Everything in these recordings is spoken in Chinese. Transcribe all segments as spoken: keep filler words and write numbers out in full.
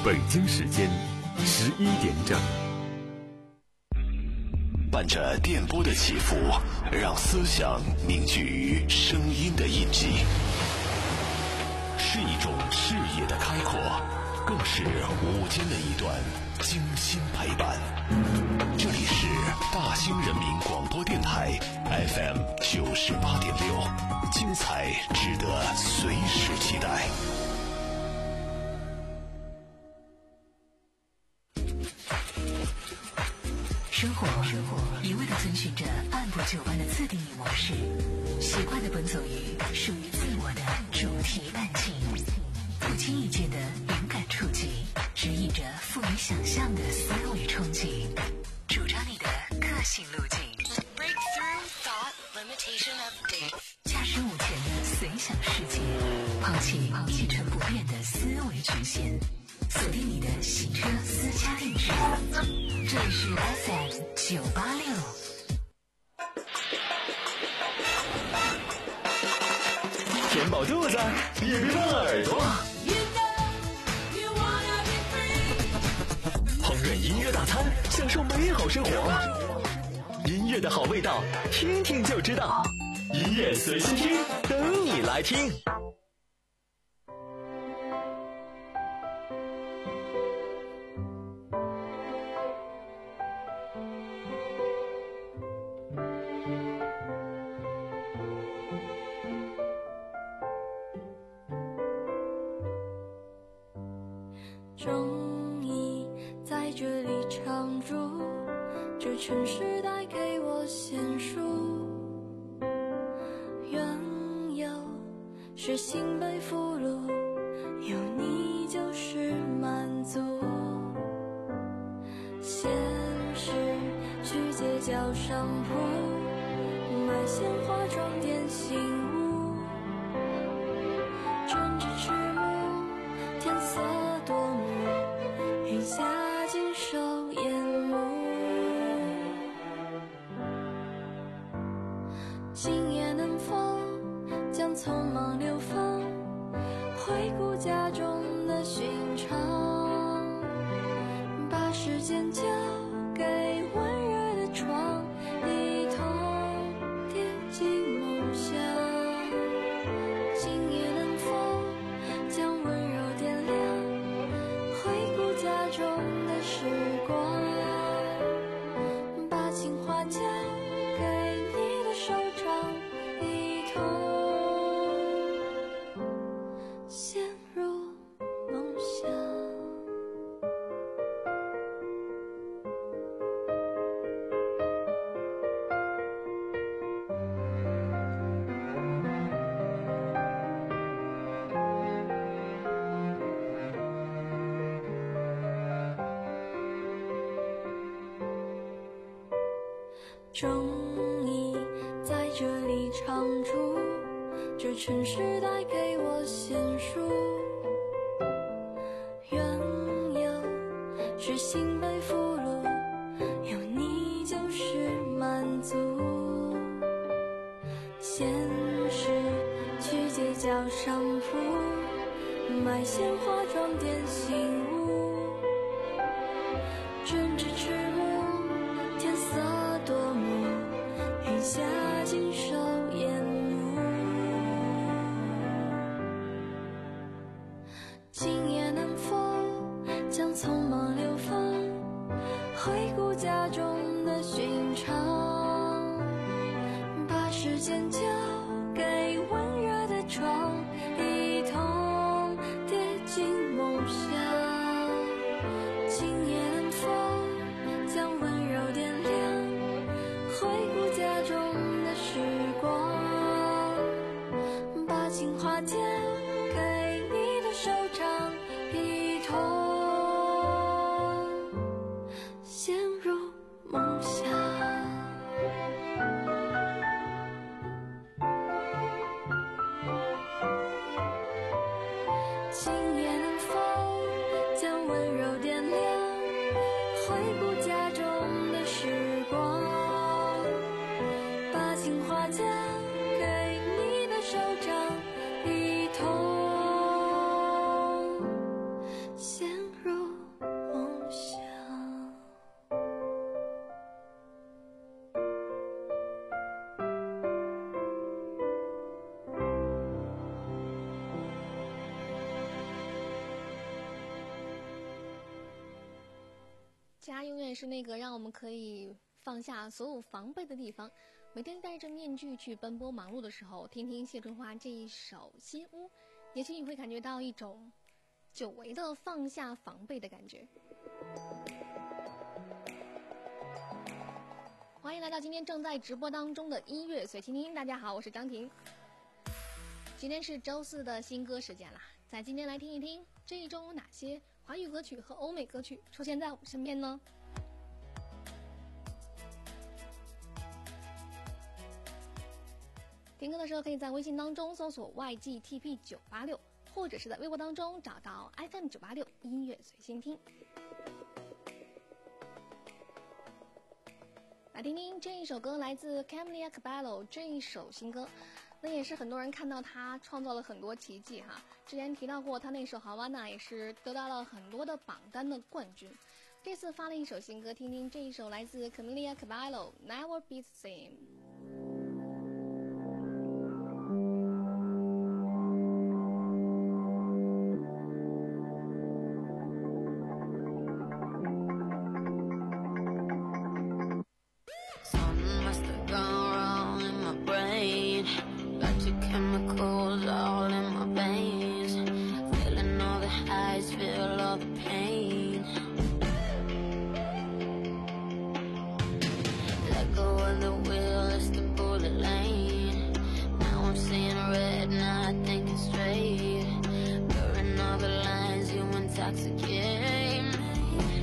北京时间十一点整。 伴着电波的起伏，让思想凝聚于声音的印记，是一种视野的开阔，更是午间的一段精心陪伴。这里是大兴人民广播电台 F M 九十八点六，精彩值得随时期待。 生活一味地遵循着按部就班的自定义模式，习惯地奔走于属于自我的主题半径，不经意间的灵感触及，指引着富于想象的思维冲击，主张你的个性路径。 Breakthrough Thought Limitation Update， 驾驶五前的随想世界，抛弃一成不变的思维局限，锁定你的行车私家定制。这里是 F M 九八六。 填饱肚子，也别忘了耳朵。烹饪音乐大餐，享受美好生活。音乐的好味道，听听就知道。音乐随心听，等你来听。 终于在这里常住，这城市带给我鲜淑，缘由是心被俘虏，有你就是满足。现实去街角商铺，买鲜花装点信物，政治赤木，天色多么云下尽收眼目，今夜能否将匆忙流放，回顾家中的寻常，把时间交给温热的窗，一同跌进梦乡。今夜能否将温柔点亮，回顾家中的时光，把情话交给你的手掌，一同陷入梦乡。终于在这里常住，这城市带给我鲜淑，缘由是心被俘虏，有你就是满足。现实去街角商铺，买鲜花装点信物，政治赤木，天色多么云下尽收眼目，今夜能否将匆忙流放，回顾家中的寻常，把时间交给温热的窗，一同跌进梦乡。今夜能否将温柔点亮，回顾家中的时光，把情话交给你的手掌，一同陷入梦乡。今夜能否将温柔点亮，回顾家中的时光，把情话交给你的手掌，一同陷入家永远是那个让我们可以放下所有防备的地方。每天戴着面具去奔波忙碌的时候，听听谢春花这一首《西屋》，也许你会感觉到一种久违的放下防备的感觉。欢迎来到今天正在直播当中的音乐随心听。大家好，我是张婷。今天是周四的新歌时间啦，在今天来听一听这一周有哪些华语歌曲和欧美歌曲出现在我们身边呢？听歌的时候可以在微信当中搜索 Y G T P 九八六， 或者是在微博当中找到 F M 九八六 音乐随心听。来听听这一首歌，来自 Camila Cabello 这一首新歌，那也是很多人看到他创造了很多奇迹哈。之前提到过他那首 Havana 也是得到了很多的榜单的冠军，这次发了一首新歌，听听这一首来自 Camila Cabello Never Be the Same。 Chemicals all in my veins, feeling all the highs, feel all the pain. Let go of the wheel, it's the bullet lane. Now I'm seeing red, now I think it's straight. Blurring all the lines, you intoxicate me.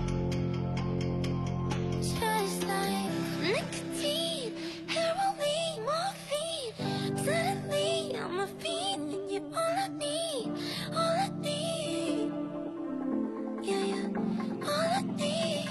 Just like nicotine, heroin, morphine. Suddenly I'm a fiend and you're all I need, all I need. Yeah, yeah, all I need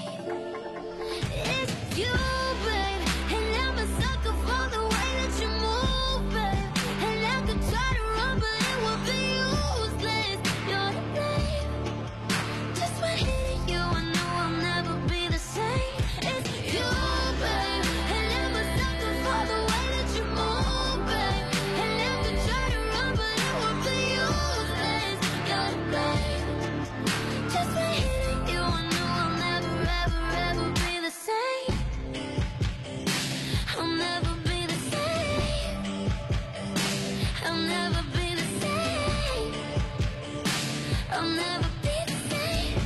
is you, babe. And I'm a sucker for the way that you move, babe. And I could try to run, but it will be useless. You're to blame. Just when hitting you, I knew I'll never be the same. It's you, babe. And I'm a sucker for the way that you move, babe. And I could try to run, but it will be useless. You're to blame. Just when hitting you, I knew I'll never, ever, ever be the same. I'll never be the same. I'll never be the same. I'll never be the same.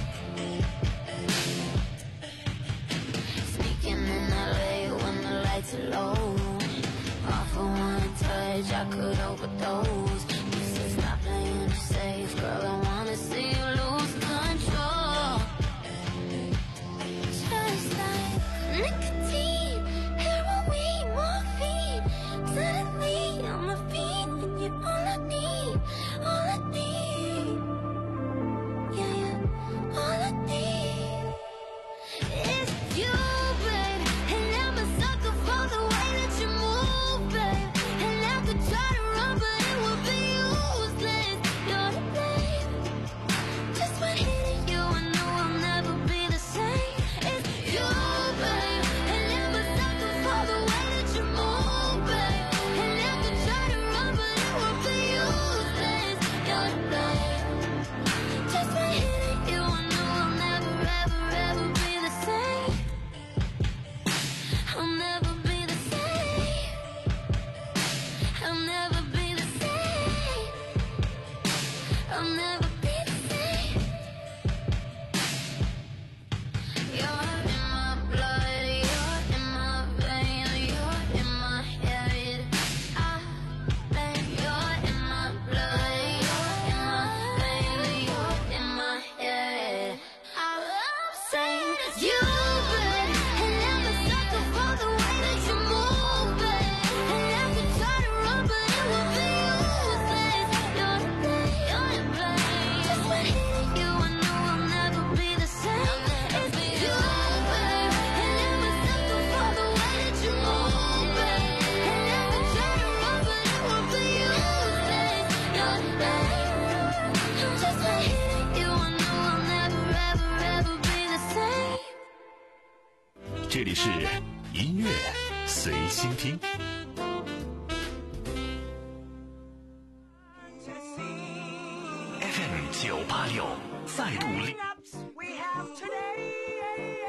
Sneaking in L A when the lights are low. Off for one touch, I could overdose. You said stop playing it safe, girl, I wanna see you lose control. Just like nicotine, heroin, morphine. Suddenly I'm a fiend and you're all I need, all I need. Yeah, yeah, all I need is you, babe. And I'm a sucker for the way that you move, babe. And I could try to run, but it will be useless. You're to blame. Just when hitting you, I knew I'll never be the same. It's you, babe. And I'm a sucker for the way that you move, babe. And I could try to run, but it will be useless. You're to blame. Just when hitting you, I knew I'll never, ever, ever be the same. I'll never be the same. I'll never be the same. I'll never be the same. You're in my blood, you're in my veins, you're in my head. I bet you're in my blood, you're in my veins, you're in my head. I'm saying you, babe, and I'm a sucker for the way that you move, babe. And I could try to run, but it will be useless. You're to blame, you're to blame. Just when hitting you, I knew I'll never be the same. It's you, babe, and I'm a sucker for the way that you move, babe. And I could try to run, but it will be useless. You're to blame. Just when hitting you, I knew I'll never, ever, ever be the same. 这里是音乐随心听。F M 九八六再度力。 We have today.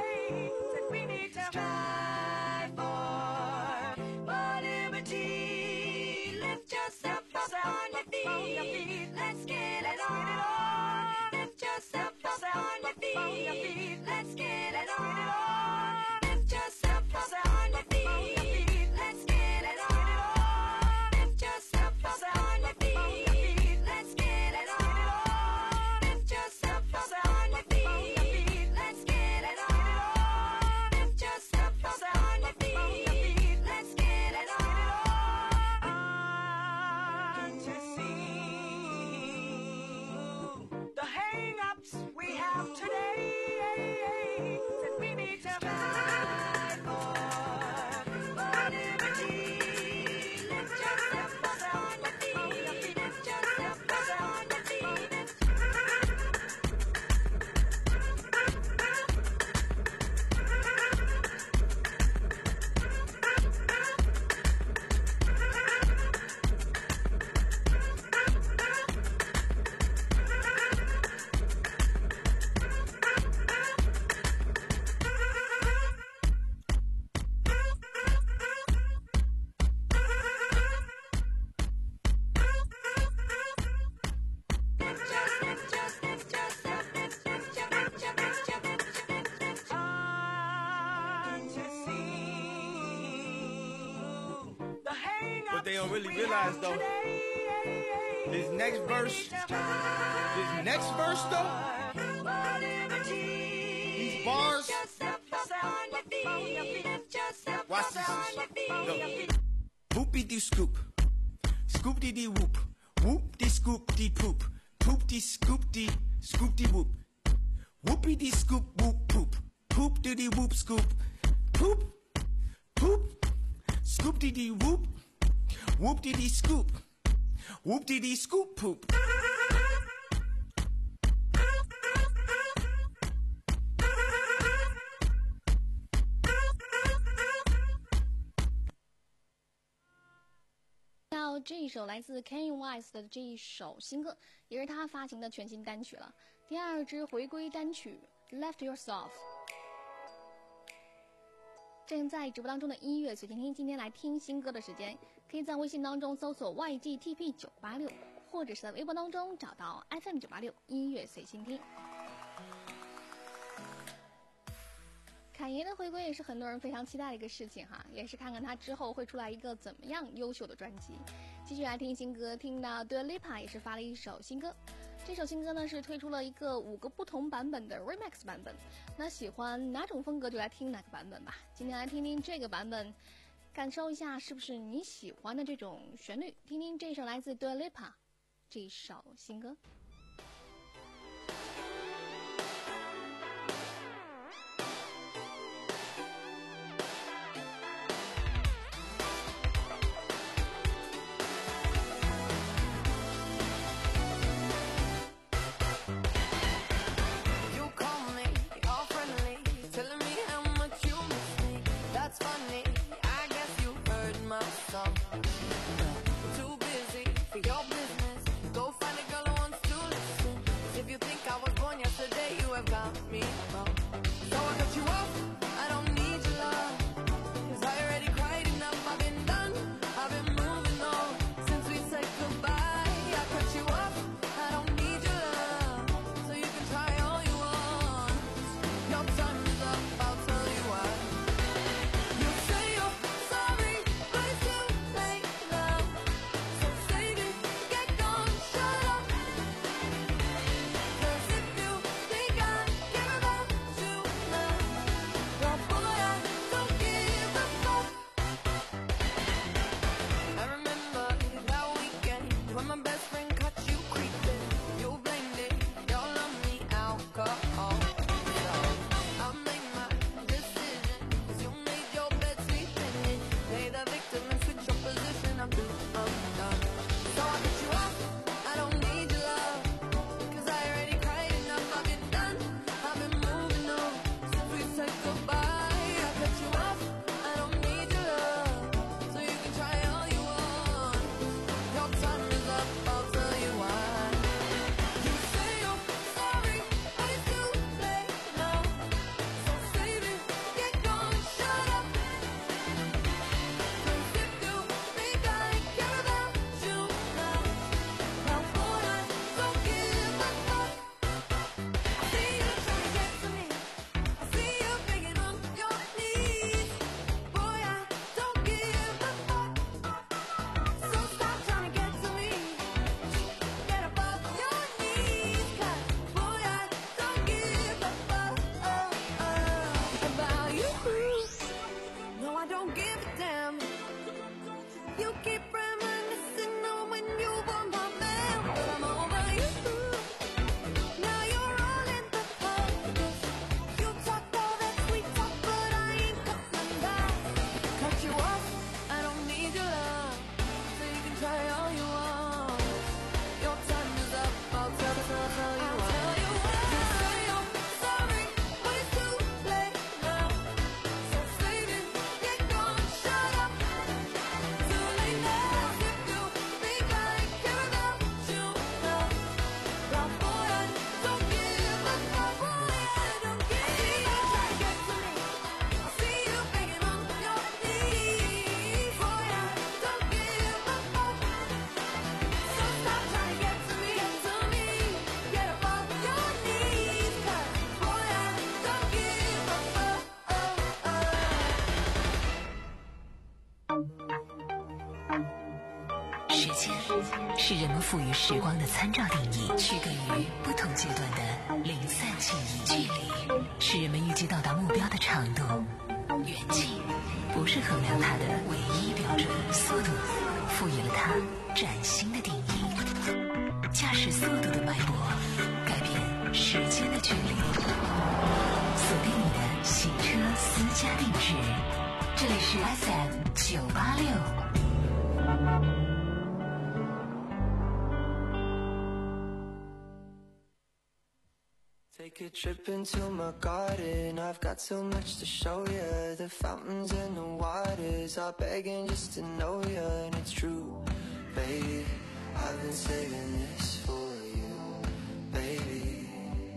don't really realize though, this next verse, this next verse though, these bars, watch this. Look. Whoopie dee scoop, scoop dee dee whoop, whoop dee scoop dee poop, poop dee scoop dee, scoop dee whoop, whoopie dee scoop whoop poop, poop dee dee whoop scoop, poop, poop, scoop dee dee whoop, whoop dee dee scoop, whoop dee dee scoop poop. 这一首来自 Kanye West 的这一首新歌，也是他发行的全新单曲了，第二支回归单曲 Left Yourself。 正在直播当中的音乐随听听，今天来听新歌的时间，可以在微信当中搜索 Y G T P 九八六，或者是在微博当中找到 F M 九八六音乐随心听。侃爷的回归也是很多人非常期待的一个事情哈，也是看看他之后会出来一个怎么样优秀的专辑。继续来听新歌，听到 Dua Lipa 也是发了一首新歌，这首新歌呢是推出了一个五个不同版本的 remix 版本，那喜欢哪种风格就来听哪个版本吧。今天来听听这个版本，感受一下是不是你喜欢的这种旋律，听听这首来自 Dua Lipa 这首新歌。 Cause if you think I care about 间是人们赋予时光的参照定义，区隔于不同阶段的零散记忆。距离是人们预计到达目标的长度，远近不是衡量它的唯一标准，速度赋予了它崭新的定义。驾驶速度的脉搏，改变时间的距离。锁定你的洗车私家定制，这里是 F M 九八六。 Take a trip into my garden. I've got so much to show you. The fountains and the waters are begging just to know you. And it's true, baby, I've been saving this for you, baby.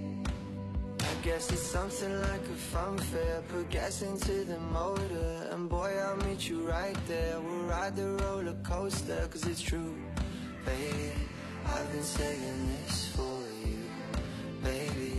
I guess it's something like a fun fair. Put gas into the motor, and boy, I'll meet you right there. We'll ride the roller coaster, cause it's true, baby, I've been saving this for you, baby.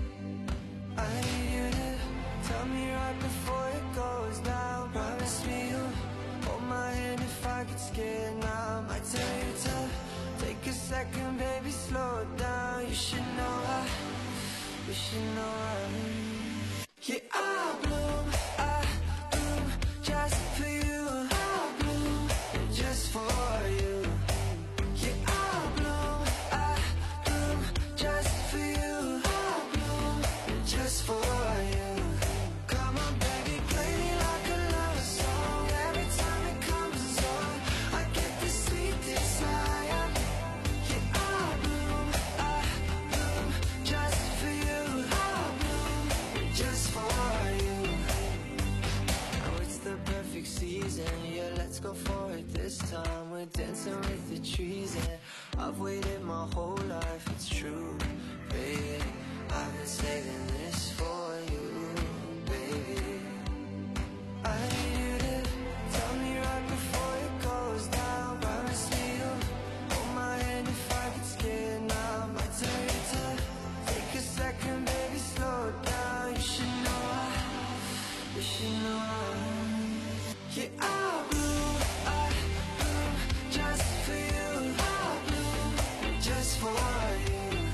I need you to tell me right before it goes down. Promise me you'll hold my hand if I get scared now. I might tell you to take a second, baby, slow it down. You should know I, you should know I, yeah, I bloom, I bloom just for you. I bloom just for you. Yeah, I bloom, I bloom just for you. I bloom just for you. Come on, baby, play me like a love song. Every time it comes on, I get this sweet desire. Yeah, I bloom, I bloom just for you. I bloom just for you. Now it's the perfect season, yeah, let's go for it this time. We're dancing with the trees, and I've waited my whole life, it's true, baby. I've been saving this for you, baby. I need you to tell me right before it goes down. Promise me you'll hold my hand if I get scared now. I might tell you to take a second, baby, slow it down. You should know I, you should know I, yeah, I bloom, I bloom just for you. I bloom just for you.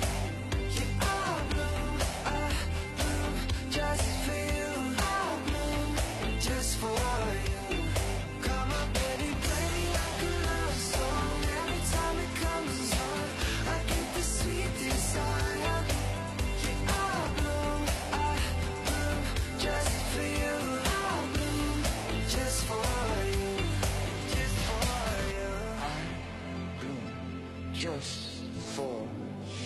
Just for you, I bloom just for you. Come on, baby, play me like a love song. Every time it comes on, I get this sweet desire. Yeah, I bloom, I bloom just for you. I bloom just for you, just for you. I bloom just for you.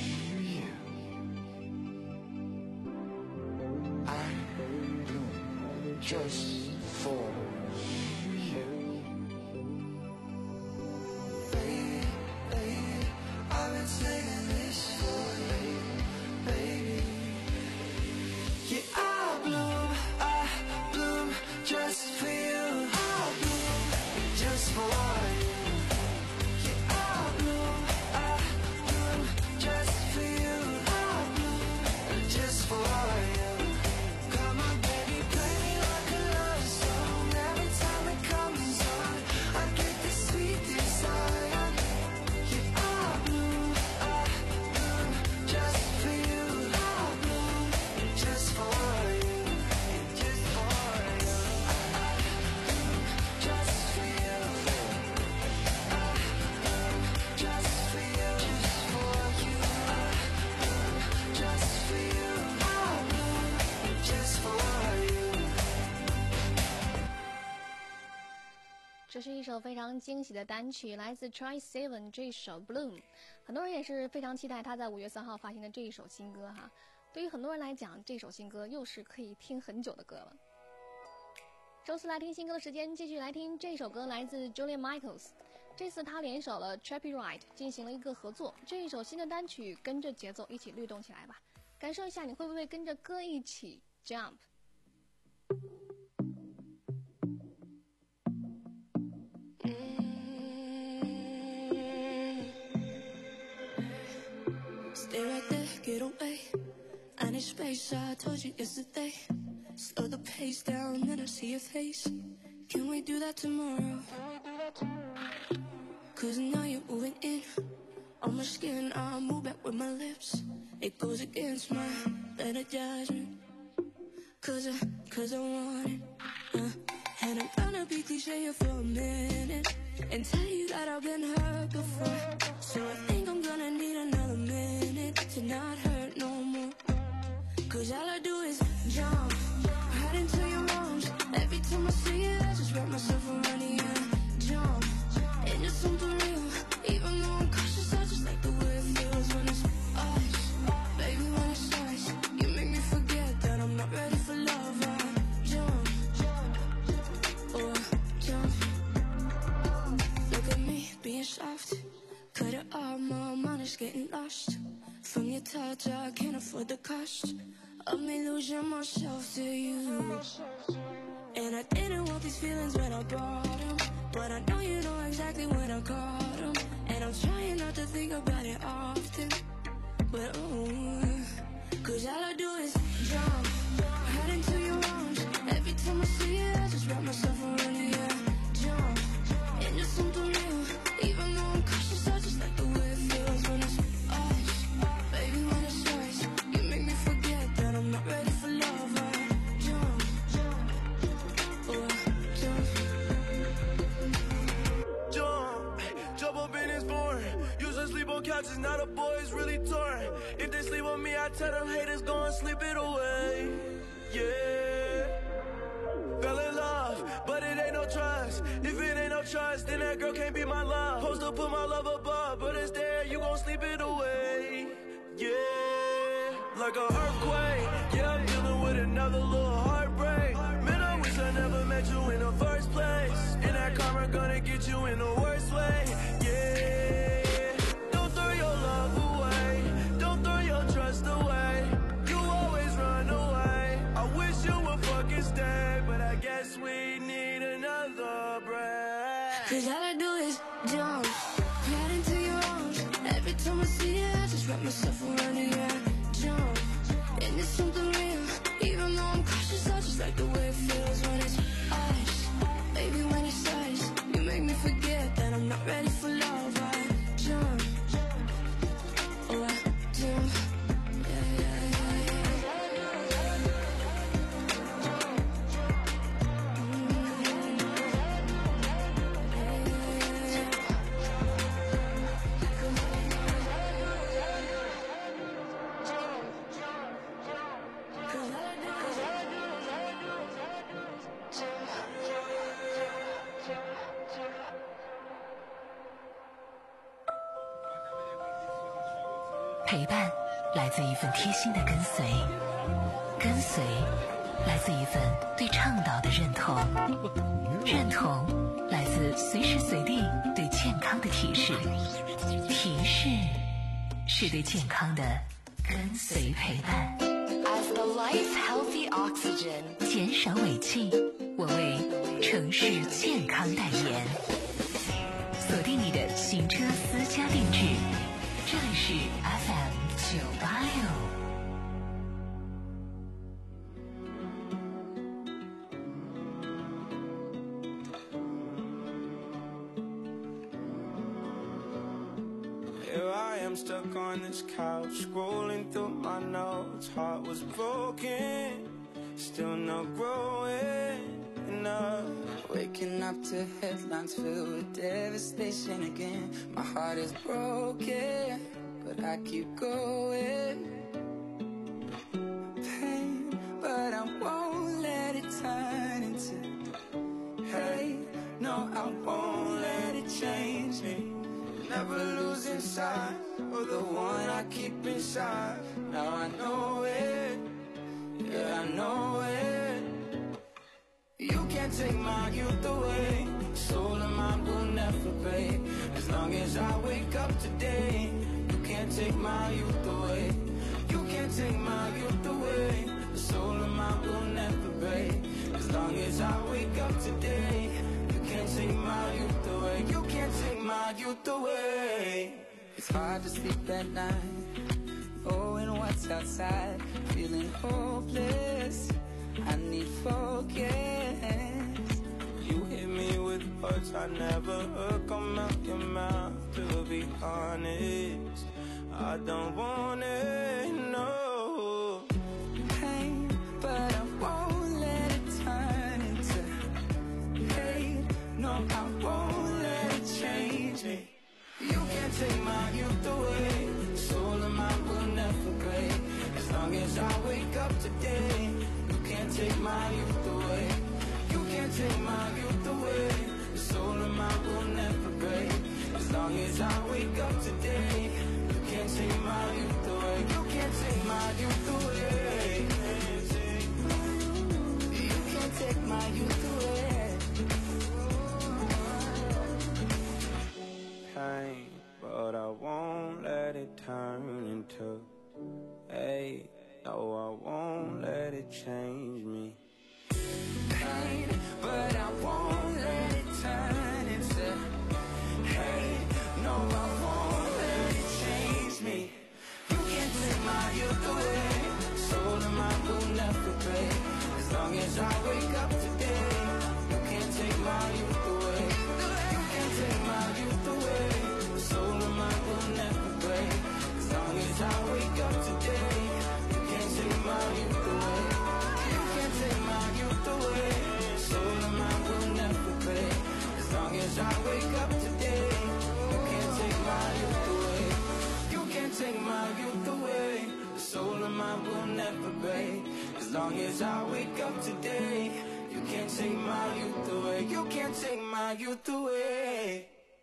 Just for you, baby, baby, I've been saving this for you, baby. Yeah, I bloom, I bloom just for you. I bloom just for you. Yeah, I bloom, I bloom just for you. I bloom just for you. Come on, baby, play me like a love song. Every time it comes on, I get this sweet desire. Yeah, I bloom, I bloom just for you. I bloom just for you, just for you. I bloom just for you. I bloom just for you, just for you. I bloom just for you. I bloom just for you. 这是一首非常惊喜的单曲，来自 Troye Sivan 这首 Bloom， 很多人也是非常期待他在五月三号发行的这一首新歌哈。对于很多人来讲，这首新歌又是可以听很久的歌了。周四来听新歌的时间，继续来听这首歌，来自 Julia Michaels。这次他联手了 Trappy Ride 进行了一个合作，这一首新的单曲跟着节奏一起律动起来吧，感受一下你会不会跟着歌一起 jump。 Stay right there, get away. I need space, I told you yesterday. Slow the pace down, then I see your face. Can we do that tomorrow? Cause now you're moving in on my skin, I move back with my lips. It goes against my better judgment. Cause I, cause I want it, uh, and I'm gonna be cliche here for a minute and tell you that I've been hurt before. So I think I'm gonna need another minute to not hurt no more. Cause all I do is jump right into your arms. Every time I see it, I just wrap myself around the end. Jump into something real. Even though I'm cautious, I just like the way it feels when it's us. Baby, when it's us, you make me forget that I'm not ready for love. I jump, oh, jump. Look at me, being soft. Cut it off, my mind is getting lost. From your touch, I can't afford the cost of me losing myself to you. And I didn't want these feelings when I bought them, but I know you know exactly when I caught them. And I'm trying not to think about it often, but oh, cause all I do is jump right into your arms. Every time I see it, I just wrap myself around the air. Jump into something real. Even though I'm cautious, I just like the way it feels when it's us. Baby, when it's us, you make me forget that I'm not ready for love. I jump, oh, jump. Jump, jump up in his born. Usually sleep on couches, now the boy's really torn. If they sleep on me, I tell them haters go and sleep it away. Yeah, fell in love, but it ain't no trust. If it ain't no trust, then that girl can't be my love. Supposed to put my love above, but it's there, you gon' sleep it away. Yeah, like an earthquake. Yeah, I'm dealing with another little heartbreak. Man, I wish I never met you in the first place. And that karma gonna get you in the worst way. Yeah, don't throw your love away. Don't throw your trust away. You always run away. I wish you would fucking stay, but I guess we need another breath. Cause all I do is jump right into your arms. Every time I see it, I just wrap myself around the air. Jump into something real. Even though I'm cautious, I just like the way it feels when it's us. Baby, when it's us, you make me forget that I'm not ready for love. I jump, oh, I jump. Yeah, yeah, yeah, 陪伴来自一份贴心的跟随，跟随来自一份对倡导的认同，认同来自随时随地对健康的提示，提示是对健康的跟随陪伴。 As the life healthy oxygen， 减少尾气，我为城市健康代言。锁定你的行车私家定制，这里是 F M 九八六。 Here I am stuck on this couch, scrolling through my notes. Heart was broken, still not growing enough. Waking up to headlines filled with devastation again. My heart is broken, but I keep going. Pain, but I won't let it turn into hate. No, I won't let it change me. Never losing sight of the one I keep inside. Now I know it, yeah, I know it. You can't take my youth away. Soul and mind will never fade. As long as I wake up today. You can't take my youth away. You can't take my youth away. The soul and mind will never break. As long as I wake up today. You can't take my youth away. You can't take my youth away. It's hard to sleep at night, knowing what's outside, feeling hopeless. I need focus. You hit me with words I never heard come out your mouth. To be honest, I don't want it, no. Pain, but I won't let it turn into hate. No, I won't let it change me. You can't take my youth away. The soul of mine will never gray. As long as I wake up today. You can't take my youth away. You can't take my youth away. The soul of mine will never gray. As long as I wake up today. You can't take my youth away. You can't take my youth away. You can't take my youth away. Pain, but I won't let it turn into hate. No, I won't let it change me. Pain, but I won't let it turn into hate. No, I won't let it change me. You can't take my youth away. Soul of mine will never break. As long as I wake up today. You can't take my youth away. You can't take my youth away. The soul of mine will never break. As long as I wake up today. You can't take my youth away. You can't take my youth away. Soul of mine will never break. As long as I wake up today. You can't take my youth away. You can't take my youth away. The soul of mine will never break. As long as I wake up today. You can't take my youth away. You can't take my youth away.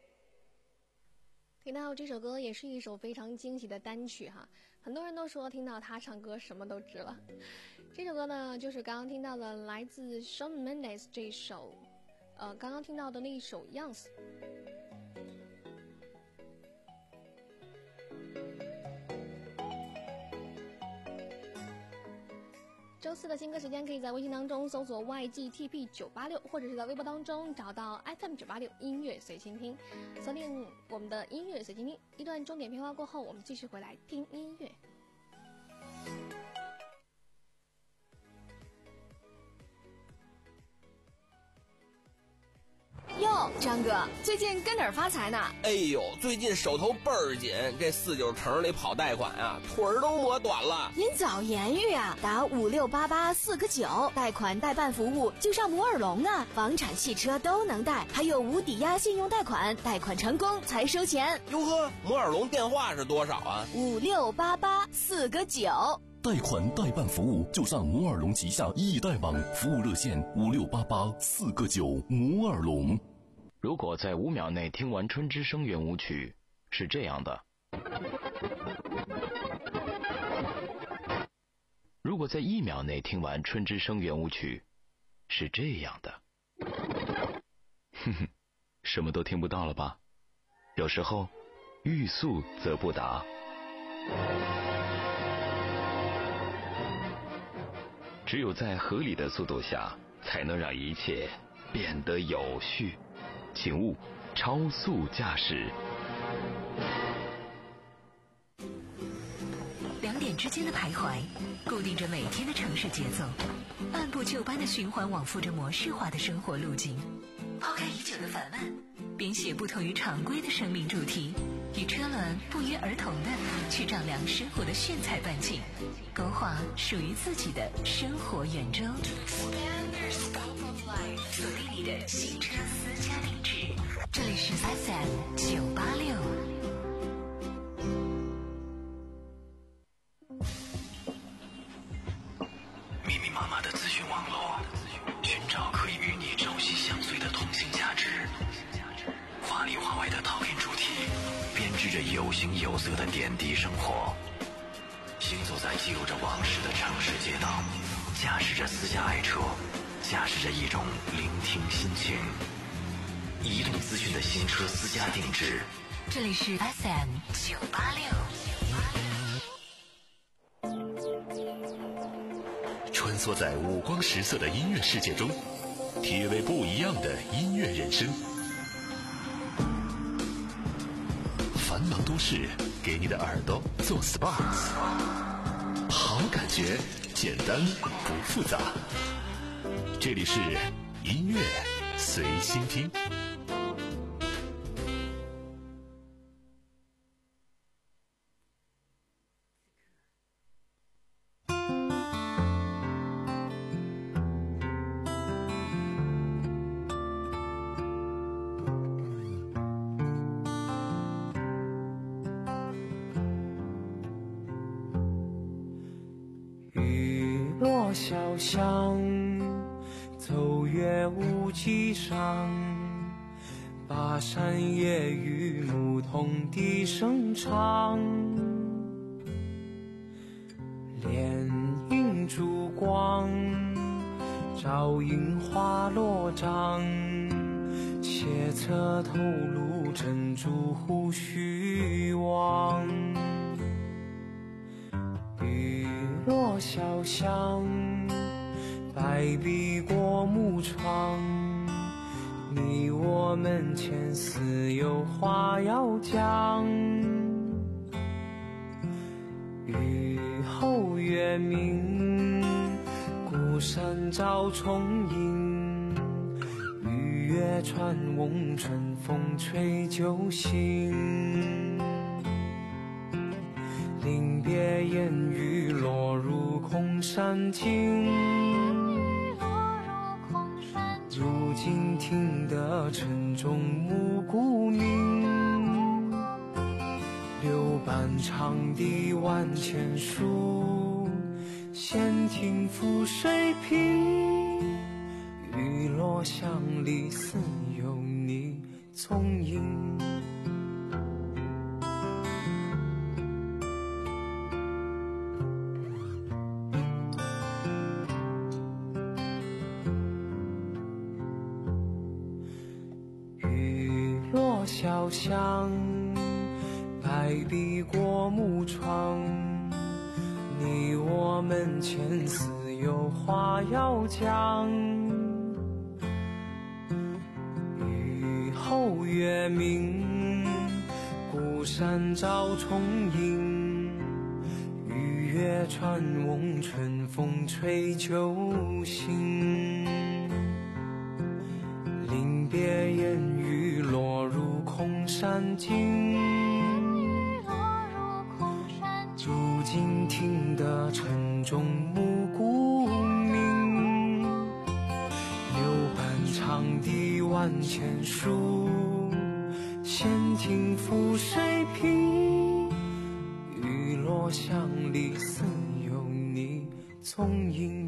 听到这首歌也是一首非常惊喜的单曲哈，很多人都说听到他唱歌什么都值了。这首歌呢，就是刚刚听到的来自 Shawn Mendes 这首，呃，刚刚听到的那一首 Youngs。周四的新歌时间，可以在微信当中搜索 Y G T P 九八六，或者是在微博当中找到 F M 九八六音乐随心听，锁定我们的音乐随心听。一段重点片花过后，我们继续回来听音乐。 哟，张哥，最近跟哪儿发财呢？ 哎呦，最近手头倍儿紧，这四九城里跑贷款啊，腿儿都磨短了。 您早言语啊，打五六八八四个九，贷款代办服务就上摩尔龙啊，房产、汽车都能贷，还有无抵押信用贷款，贷款成功才收钱。 哟呵，摩尔龙电话是多少啊？ 五六八八四个九。 贷款代办服务就上摩尔龙旗下易贷网，服务热线五六八八四个九。摩尔龙。 如果在五秒内听完春之声圆舞曲，是这样的；如果在一秒内听完春之声圆舞曲，是这样的。哼哼，什么都听不到了吧？有时候，欲速则不达。只有在合理的速度下，才能让一切变得有序。请勿超速驾驶。 两点之间的徘徊，固定着每天的城市节奏，按部就班的循环往复着模式化的生活路径。抛开已久的烦闷，编写不同于常规的生命主题，与车轮不约而同的去丈量生活的炫彩半径，勾画属于自己的生活圆周。锁定你的新车私家定制，这里是 F M 九八六。 密密麻麻的资讯网络，寻找可以与你朝夕相随的同性价值。华里华外的讨论主题，编织着有形有色的点滴生活。行走在记录着往事的城市街道，驾驶着私家爱车，驾驶着一种聆听心情。移动资讯的新车私家定制， 这里是 F M 九八六。 穿梭在五光十色的音乐世界中，体味不一样的音乐人生。繁忙都市，给你的耳朵做 S P A， 好感觉，简单不复杂。这里是音乐随随心听。 小巷走越无际上，巴山夜雨牧童笛声长，连映烛光照映花落帐，斜侧透露珍珠胡须望。雨落小巷，白壁过木窗，你我门前似有话要讲。雨后月明，孤山照重影，雨月穿翁，春风吹酒醒。临别烟雨落入空山尽，如今听得晨钟暮鼓鸣。柳伴长堤万千树，闲庭覆水平。雨落巷里似有你踪影。小巷，白壁过木窗，你我门前似有话要讲。雨后月明，孤山照重影，雨月穿翁，春风吹酒醒。临别烟雨落入空山尽，如今听得晨钟暮鼓鸣。柳伴长堤万千树，闲庭覆水平。雨落巷里似有你踪影。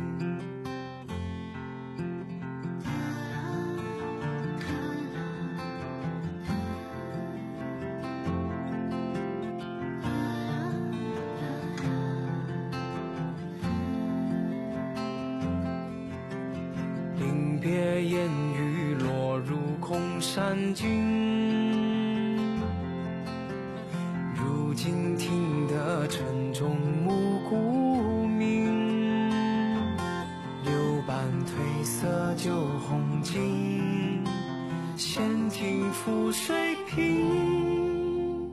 别烟雨落入空山尽，如今听得晨钟暮鼓鸣。柳伴褪色酒红尽，闲庭覆水平。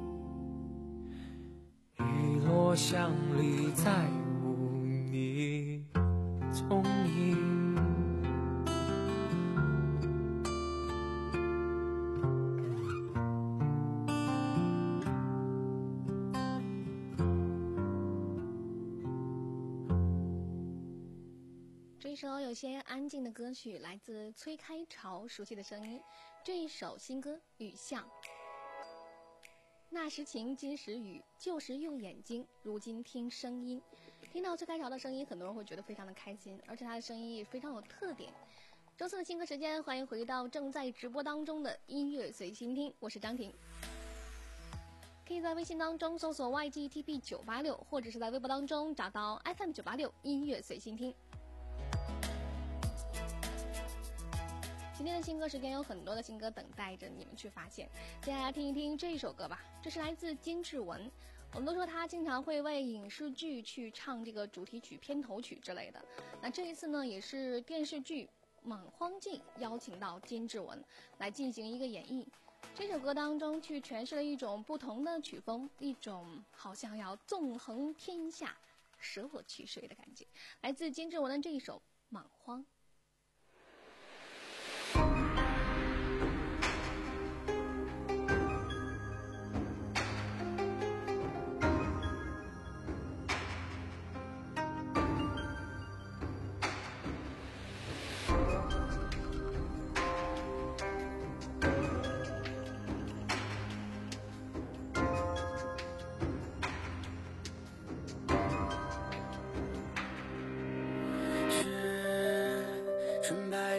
雨落巷里再无你踪影。 这一首有些安静的歌曲来自崔开潮，熟悉的声音。这一首新歌《雨巷》。那时晴，今时雨，旧时用眼睛，如今听声音。听到崔开潮的声音，很多人会觉得非常的开心，而且他的声音也非常有特点。周四的新歌时间，欢迎回到正在直播当中的音乐随心听，我是张婷。可以在微信当中搜索 Y G T B 九八六，或者是在微博当中找到 F M 九八六音乐随心听。今天的新歌时间有很多的新歌等待着你们去发现，接下来听一听这一首歌吧。这是来自金志文，我们都说他经常会为影视剧去唱这个主题曲、片头曲之类的。那这一次呢，也是电视剧《莽荒纪》邀请到金志文来进行一个演绎。这首歌当中去诠释了一种不同的曲风，一种好像要纵横天下、舍我去谁的感觉。来自金志文的这一首《莽荒》。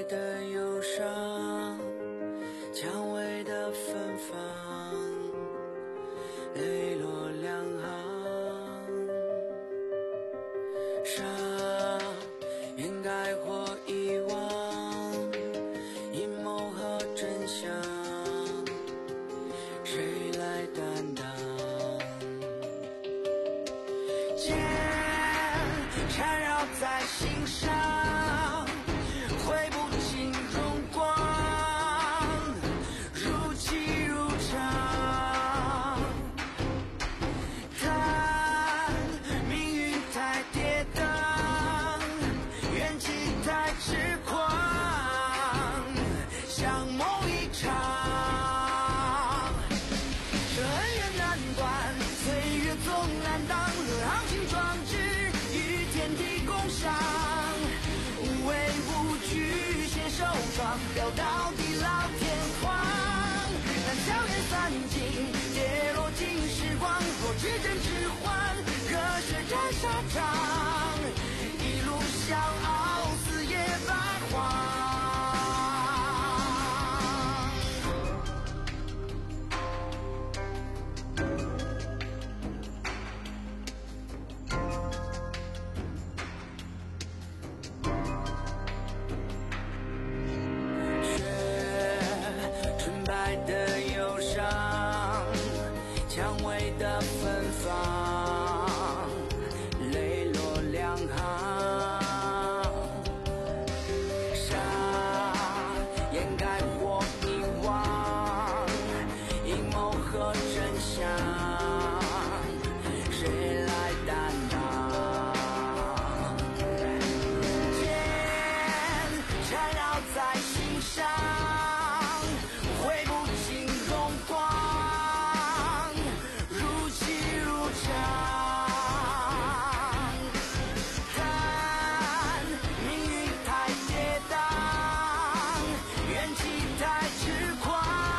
的忧伤，蔷薇的芬芳，泪落两行，沙掩盖或遗忘，阴谋和真相，谁来担当？剑缠绕在心上，挥不尽荣光，如泣如偿。但命运太跌宕，怨气太痴狂，像梦一场。这恩怨难断，岁月总难当，昂情壮志与天地共赏，无畏无惧携手闯，飙到地老天荒。当硝烟散尽，跌落尽时光，若至真只换，热血战沙场，一路笑傲，四野八荒。纯白的忧伤，蔷薇的芬芳，泪落两行，沙掩盖或遗忘，阴谋和真相，谁来担当？剑缠绕在心上，挥不尽荣光，如泣如偿。但命运太跌宕，怨气太痴狂，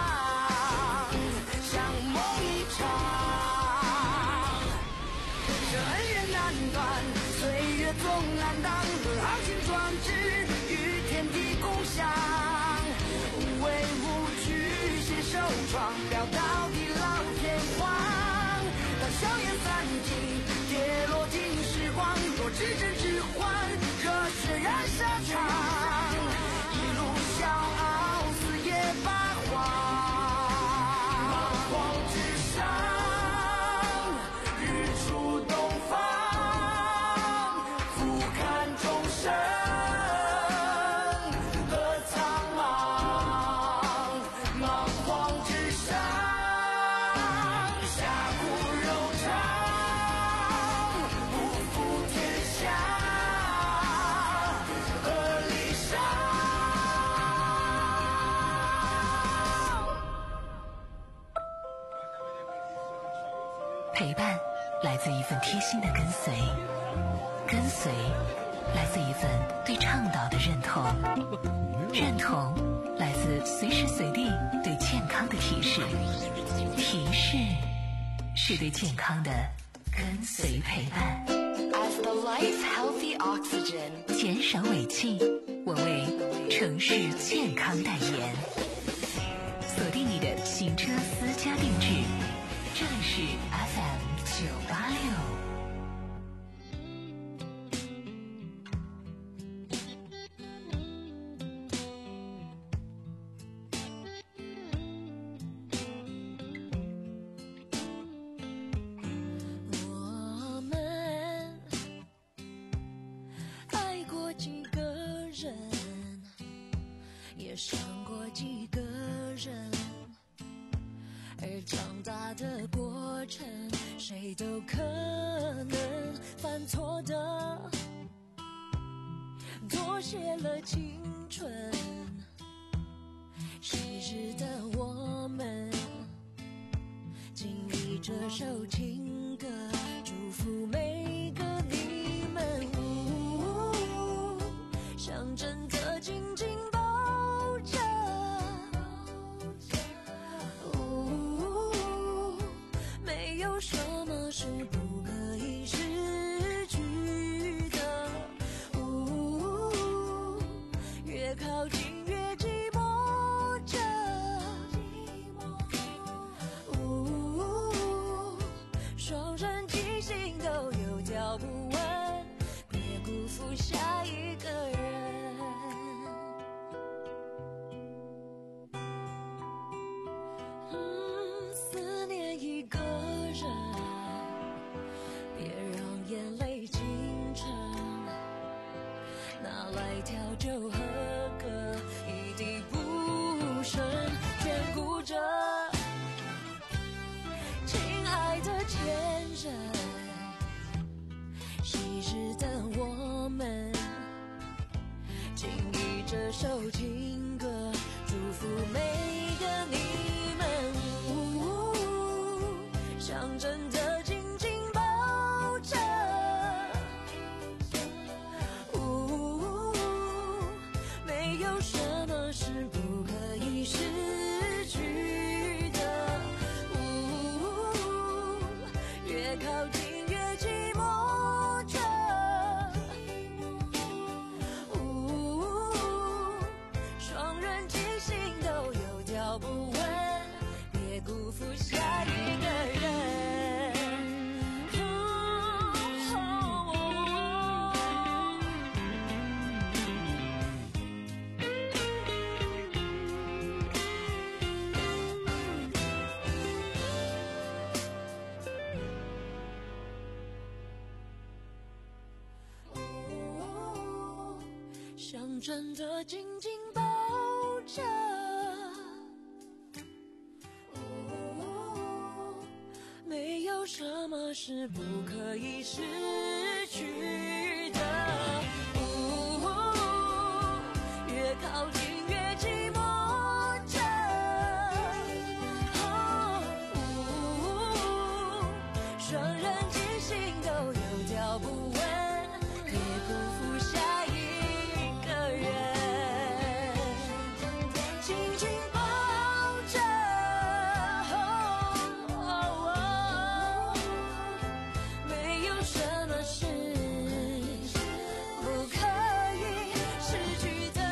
像梦一场。这恩怨难断，岁月总难当，昂情壮志与天地共享，无畏无惧携手闯，飙到地老天荒。当硝烟散尽，跌落尽时光，若至真只换，热血燃沙场，一路笑傲，四野八荒。八荒之上，日出东方，俯瞰众生和苍茫。莽荒之上，侠骨柔肠，不负天下和理想。 陪伴来自一份贴心的跟随，跟随来自一份对倡导的认同，认同来自随时随地对健康的提示，提示是对健康的跟随陪伴。 As the life's healthy oxygen， 减少尾气，我为城市健康代言。锁定你的行车私家定制，这里是 F M 九八六。 我们爱过几个人，也伤过几个人，而长大的过程，谁都可能犯错的，妥协了青春，昔日的我们，经历这首情歌，祝福每个你们，呜，想真的紧紧抱着，呜，没有什么是不可以失去的，呜，越靠近下一个人。嗯，思念一个人，别让眼泪进城，拿来调酒喝个一滴不剩，眷顾着亲爱的前任，昔日的我们，轻依这首情歌，祝福每个你们，呜，象征的紧紧抱着，呜，没有什么是不可以失去的，呜，越靠近越寂寞着，呜，双人进行都有条不紊，别辜负下一个人。想真的紧紧抱着，没有什么是不可以失去的，越靠近越寂寞着，双人进行都有条不紊，别辜负下一个人，紧紧抱着，没有什么是不可以失去的，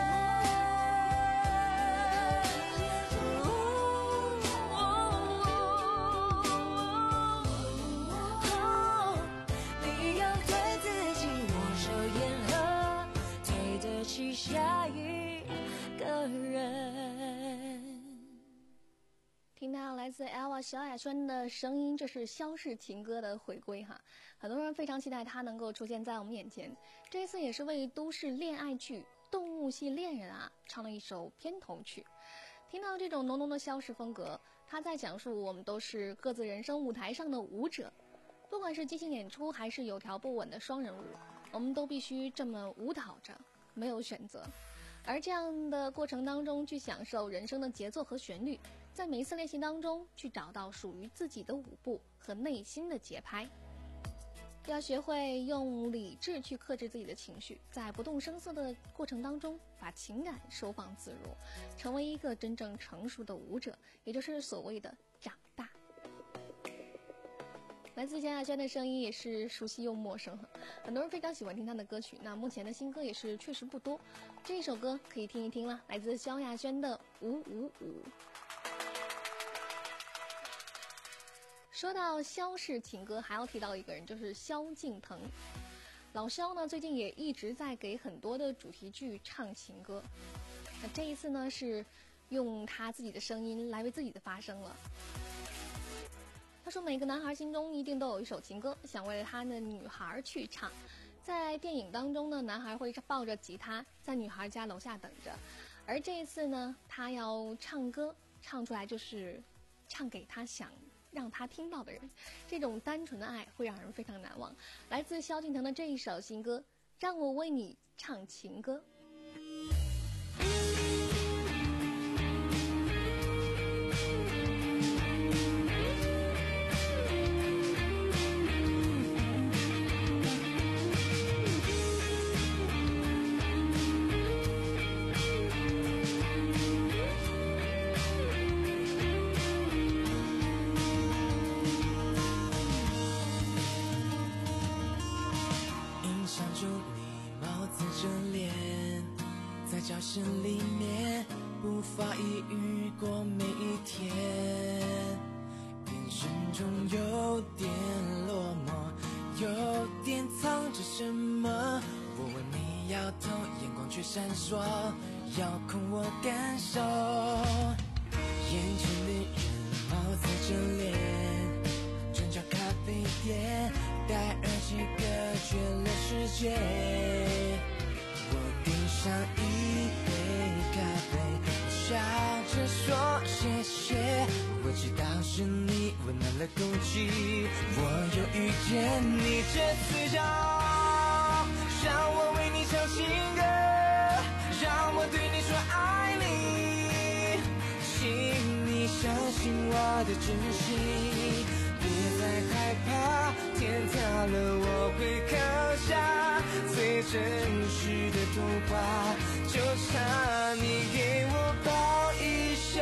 你要对自己握手言和，对得起下一个人。 听到来自 Elva 萧亚轩的声音，这是萧氏情歌的回归哈，很多人非常期待它能够出现在我们眼前。这一次也是为都市恋爱剧《动物系恋人》啊唱了一首片头曲。听到这种浓浓的萧氏风格，他在讲述我们都是各自人生舞台上的舞者，不管是即兴演出还是有条不紊的双人舞，我们都必须这么舞蹈着，没有选择。而这样的过程当中去享受人生的节奏和旋律，在每一次练习当中去找到属于自己的舞步和内心的节拍，要学会用理智去克制自己的情绪，在不动声色的过程当中把情感收放自如，成为一个真正成熟的舞者，也就是所谓的长大。来自萧亚轩的声音也是熟悉又陌生，很多人非常喜欢听他的歌曲。那目前的新歌也是确实不多，这一首歌可以听一听了，来自萧亚轩的五五五。说到萧氏情歌，还要提到一个人，就是萧敬腾。老萧呢，最近也一直在给很多的主题剧唱情歌。那这一次呢，是用他自己的声音来为自己的发声了。他说每个男孩心中一定都有一首情歌，想为了他的女孩去唱。在电影当中呢，男孩会抱着吉他在女孩家楼下等着，而这一次呢，他要唱歌，唱出来就是唱给他想让他听到的人，这种单纯的爱会让人非常难忘。来自萧敬腾的这一首新歌，让我为你唱情歌。 教室里面不发一语过每一天，眼神中有点落寞， 有点藏着什么，我问你摇头，眼光却闪烁，遥控我感受。眼前的人貌似真脸，转角咖啡店，戴耳机隔绝了世界。我点上一杯咖啡，笑着说谢谢。我知道是你温暖了空气，我又遇见你，这次要让我为你唱情歌，让我对你说爱你，请你相信我的真心，别再害怕，天塌了我会扛下，最真实的童话，就差你给我抱一下。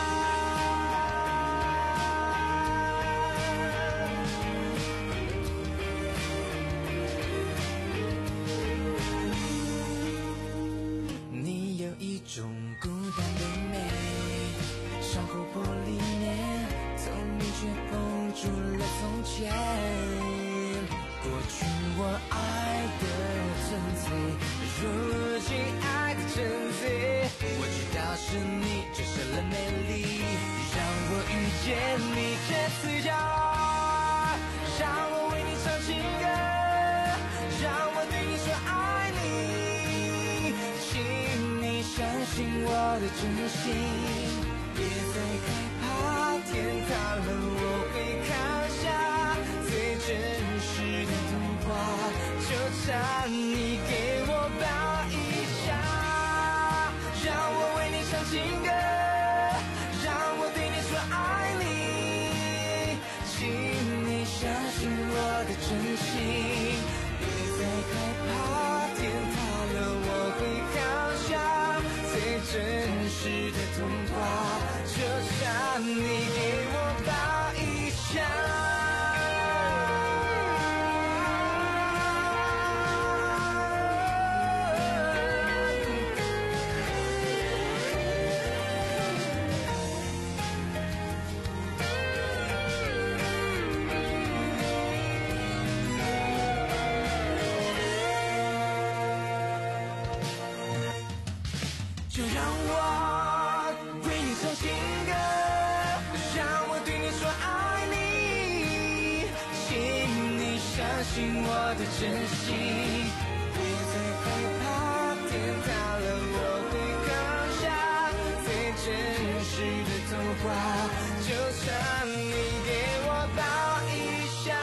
你有一种孤单的美，像琥珀里面透明却封住了从前，过去我爱的纯粹，如今爱的真醉，我知道是你折射了美丽，让我遇见你，这次要让我为你唱情歌，让我对你说爱你，请你相信我的真心，别再害怕，天塌了我会扛下，最真实的童话，就差你给我抱一下，让我为你唱情歌，让我对你说爱你，请你相信我的真心，别再害怕，天塌了我会扛下，最真实的童话，就差你给我抱一下。就让我为你唱情歌，让我对你说爱你，请你相信我的真心，别再害怕，天塌了我会扛下，最真实的童话，就差你给我抱一下。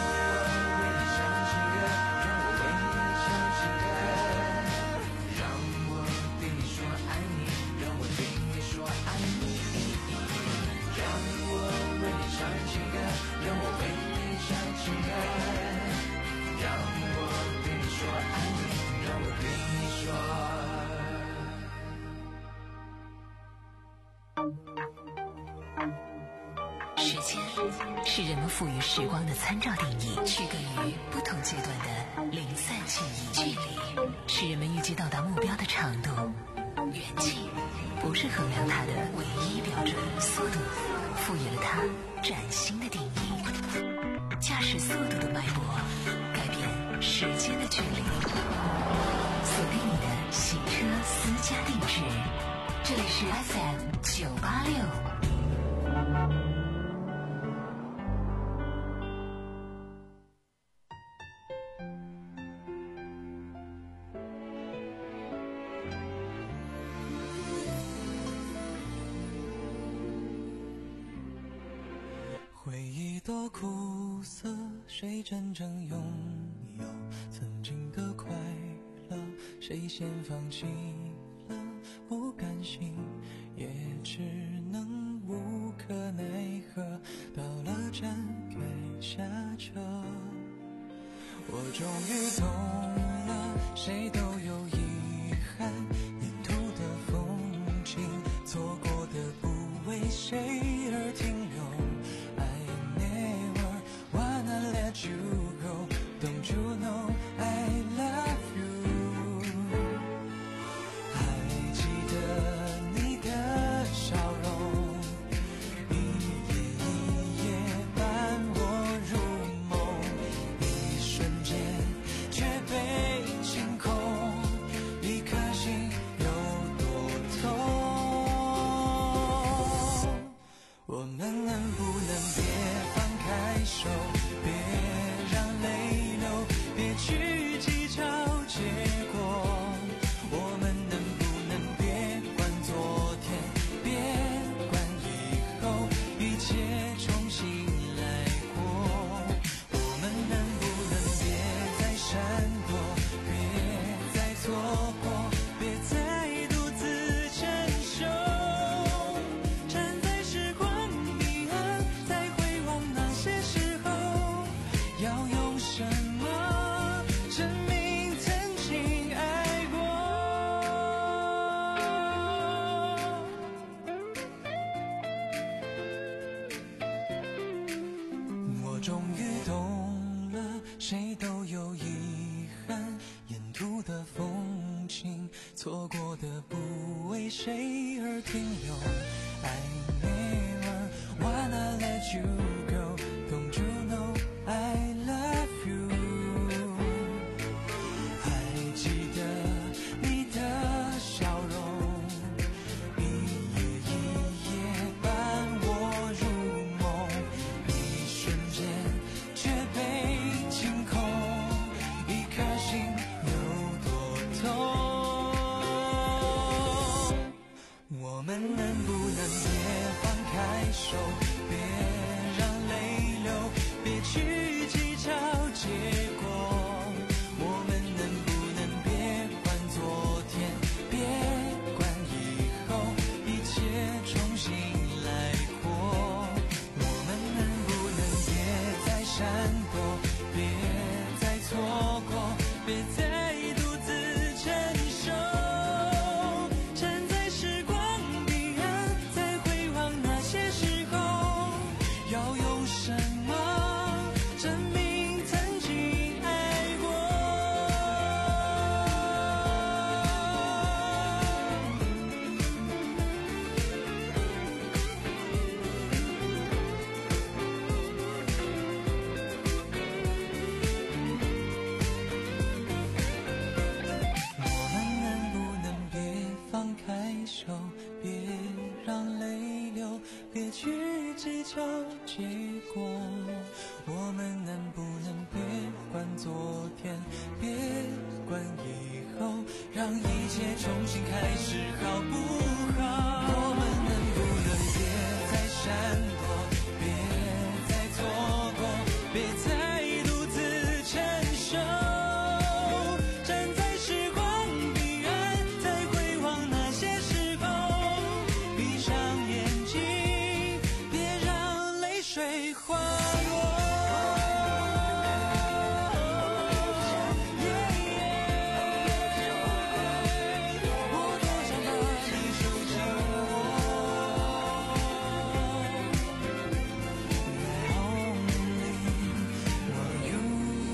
时间是人们赋予时光的参照定义，区隔于不同阶段的零散记忆。距离是人们预计到达目标的长度，远近不是衡量它的唯一标准，速度赋予了它崭新的定义。驾驶速度的脉搏，改变时间的距离。锁定你的行车私家定制，这里是 F M 九八六。 回忆多苦涩，谁真正拥有曾经的快乐？谁先放弃了？不甘心，也只能无可奈何。到了站该下车，我终于懂了，谁都有遗憾，沿途的风景，错过的不为谁而停留。You go, don't you know I love you？ 错过的不为谁而停留。I never wanna let you go. Don't you know I love you? 还记得你的笑容，一夜一夜伴我入梦，一瞬间却被清空，一颗心有多痛。我们能不能别放开手，别让泪流，别去计较结果。我们能不能别管昨天，别管以后，一切重新来过。我们能不能别再闪躲，别再错过，别再独自承受。站在时光彼岸，再回望那些时候，要用什么证明曾经爱过？我们能不能别放开手，别让泪流，别去计较结果。我们能不能别管昨天，别管以后，让一切重新开始好不好？我们能不能别再闪躲，别再错过，别再独自承受。站在时光彼岸，再回望那些时候，闭上眼睛，别让泪水滑落。我多想把你收进我。I only want you。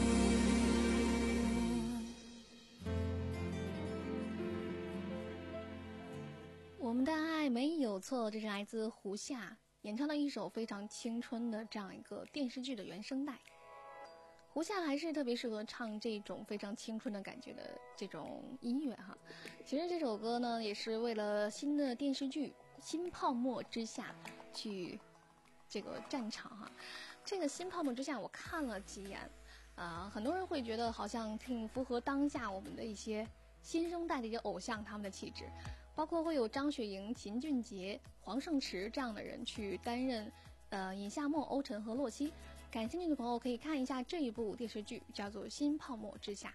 我们的爱没有错，这是来自胡夏演唱的一首非常青春的这样一个电视剧的原声带。胡夏还是特别适合唱这种非常青春的感觉的这种音乐哈。其实这首歌呢，也是为了新的电视剧《新泡沫之夏》去这个战场哈。这个《新泡沫之夏》我看了几眼，啊、呃，很多人会觉得好像挺符合当下我们的一些新生代的一些偶像他们的气质。包括会有张雪迎、秦俊杰、黄圣池这样的人去担任，呃，尹夏沫、欧辰和洛熙。感兴趣的朋友可以看一下这一部电视剧，叫做《新泡沫之夏》。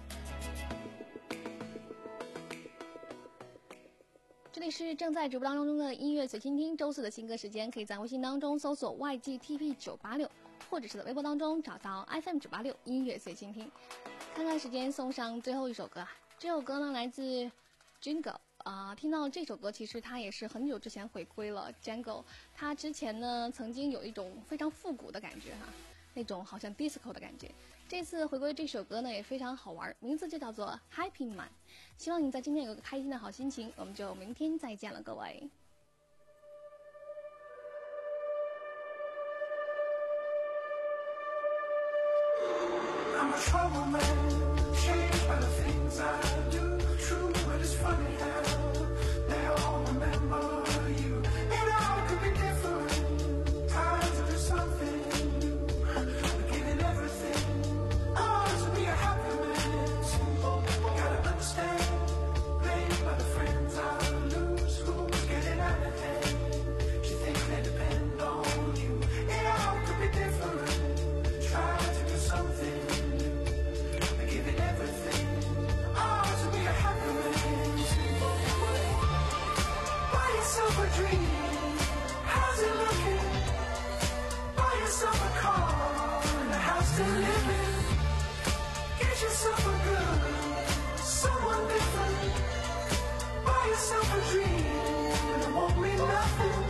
这里是正在直播当中的音乐随心听，周四的新歌时间，可以在微信当中搜索 Y G T P 九八六，或者是在微博当中找到 F M 九八六音乐随心听。看看时间，送上最后一首歌啊！这首歌呢来自 Jingle。啊、呃，听到这首歌，其实他也是很久之前回归了 Django。他之前呢，曾经有一种非常复古的感觉哈，那种好像 disco 的感觉。这次回归这首歌呢，也非常好玩，名字就叫做 Happy Man。希望你在今天有个开心的好心情，我们就明天再见了，各位。 I'm a trouble man, changed by the things I do. True, but it's funny how they all remember you. And I could be different, trying to do something new. But giving everything, I want to be a happy man. Gotta understand, blamed by the friends I lose. Who's getting out of hand? She thinks they depend on you. And I could be different, trying to do something. Giving everything, oh, to be a happy man. Buy yourself a dream, how's it looking? Buy yourself a car and a house to live in. Get yourself a girl, someone different. Buy yourself a dream, and it won't mean nothing.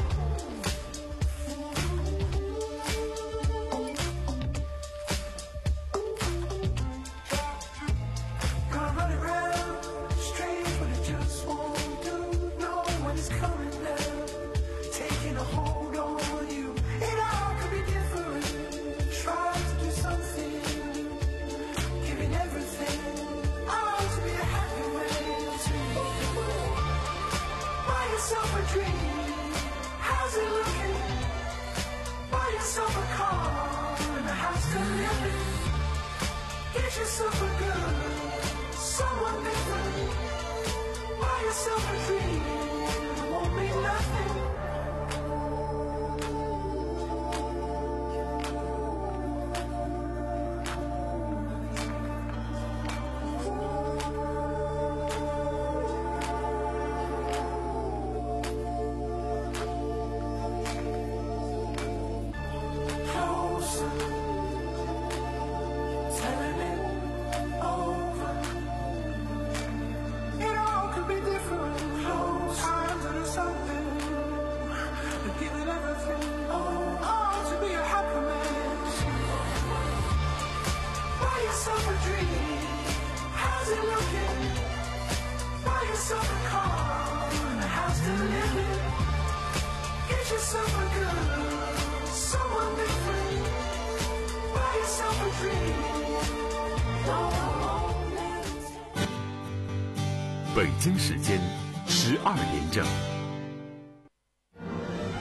Gonna run around, strange but it just yourself a girl, someone different. Buy yourself a dream, it won't mean nothing. Someone different. Buy yourself a dream. 北京时间十二点整。